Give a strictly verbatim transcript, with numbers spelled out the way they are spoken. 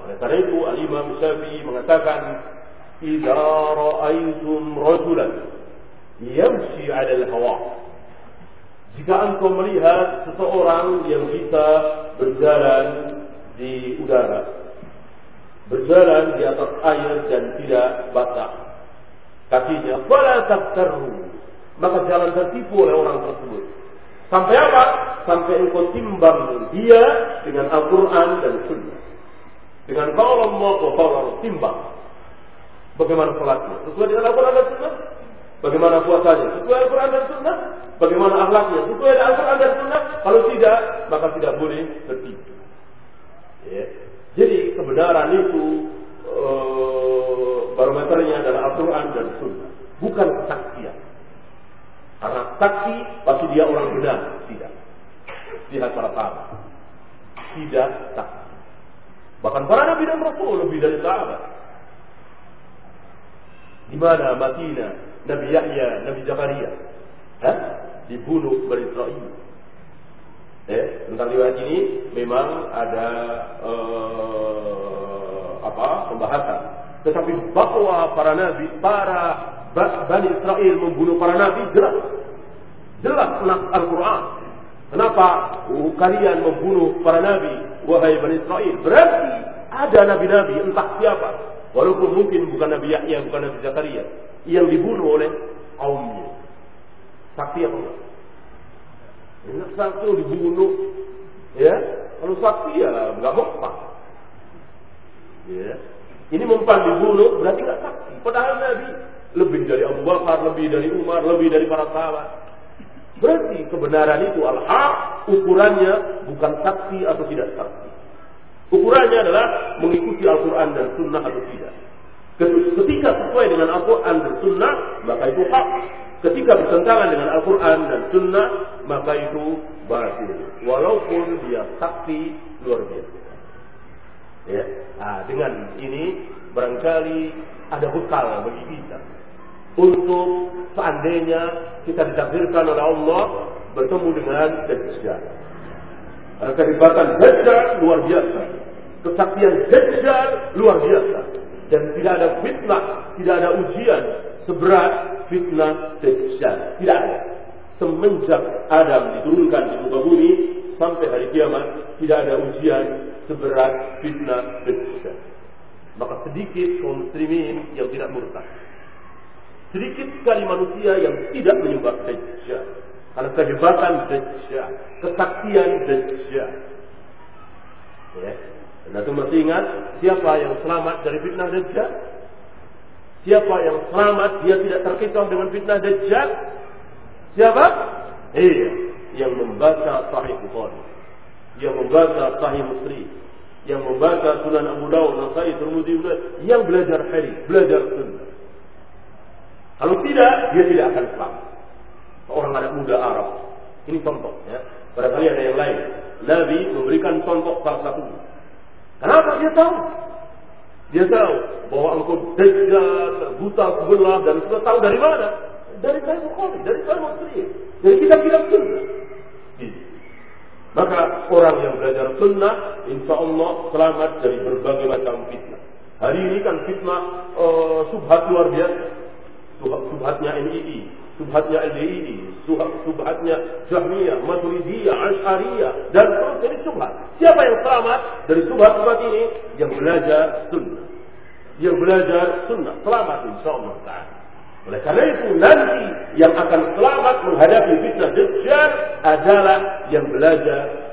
Karena itu Al-Imam Syafi'i mengatakan, "Idza ra'aitum rajulan yamshi 'ala al-hawa." Jika engkau melihat seseorang yang bisa berjalan di udara, berjalan di atas air dan tidak basah kakinya, fala taftaru, maka jangan tertipu oleh orang tersebut. Sampai apa? Sampai engkau timbang dia dengan Al-Quran dan Sunnah. Dengan qaul Allah wa qaul Rasul, timbang. Bagaimana salatnya? Sesuai dengan Al-Quran dan Sunnah? Bagaimana puasanya? Sesuai Al-Quran dan Sunnah? Bagaimana akhlaknya? Sesuai dengan Al-Quran dan Sunnah? Kalau tidak, maka tidak boleh tertipu. Ya. Jadi kebenaran itu uh, barometernya adalah Al-Quran dan Sunnah, bukan kesaksian. Karena saksi pasti dia orang benar, tidak. Lihat para sahabat, tidak saksi. Bahkan para nabi dan rasul lebih dari sahabat. Di mana matinya Nabi Yahya, Nabi Zakaria, Hah? dibunuh Bani Israil. Eh, tentang riwayat ini memang ada uh, apa pembahasan. Tetapi bahwa para nabi, para Bani Israel membunuh para nabi jelas, jelas nas Al-Quran. Kenapa uh, kalian membunuh para nabi, wahai Bani Israel? Berarti ada nabi-nabi entah siapa, walaupun mungkin bukan Nabi Yahya, bukan Nabi Zakaria, yang dibunuh oleh kaumnya. Saksi apa enggak? Enak saksi dibunuh, ya. Kalau saksi ya nggak mempan, ya. Ini mempan dibunuh berarti nggak saksi. Padahal Nabi lebih dari Abu Bakar, lebih dari Umar, lebih dari para sahabat. Berarti kebenaran itu al-haq, ukurannya bukan saksi atau tidak saksi. Ukurannya adalah mengikuti Al-Quran dan Sunnah atau tidak. Ketika sesuai dengan Al-Quran dan Sunnah, maka itu hak. Ketika bertentangan dengan Al-Quran dan Sunnah, maka itu batil. Walaupun dia saksi luar biasa. Ya. Nah, dengan ini barangkali ada bekal bagi kita untuk seandainya kita ditakdirkan oleh Allah bertemu dengan Dajjal. Karena kehebatan Dajjal luar biasa, kesaktian Dajjal luar biasa, dan tidak ada fitnah, tidak ada ujian seberat fitnah Dajjal. Tidak ada. Semenjak Adam diturunkan di muka bumi sampai hari kiamat, tidak ada ujian seberat fitnah Dajjal. Maka sedikit kaum muslimin yang tidak murtad, sedikit sekali manusia yang tidak menyembah Dajjal. Karena kehebatan Dajjal, kesaktian Dajjal. Ya. Dan itu masih ingat siapa yang selamat dari fitnah Dajjal? Siapa yang selamat, dia tidak terkisah dengan fitnah Dajjal? Siapa? Iya, yang membaca Sahih Bukhari, yang membaca Sahih Muslim, yang membaca Sunan Abu Dawud, Nasai, Tirmidzi, yang belajar hadis, belajar sunnah. Kalau tidak, dia tidak akan selamat. Orang anak muda Arab. Ini contoh, ya. Barangkali ada yang lain. Nabi memberikan contoh salah satu. Kenapa dia tahu? Dia tahu bahwa engkau Dajjal, buta, sebelah, dan sudah tahu dari mana? Dari Sahih Bukhari, dari Sahih Muslim, dari kitab-kitab sunnah. Maka orang yang belajar sunnah, insya Allah selamat dari berbagai macam fitnah. Hari ini kan fitnah uh, subhat luar biasa. Subhatnya N I I, subhatnya L D I I, subhatnya Jahmiyah, Maturidiyah, Asy'ariyah, dan terus jadi subhat. Siapa yang selamat dari subhat-subhat ini? Yang belajar sunnah. Yang belajar sunnah selamat insyaallah ta'ala. Oleh karena itu nanti yang akan selamat menghadapi fitnah Dajjal adalah yang belajar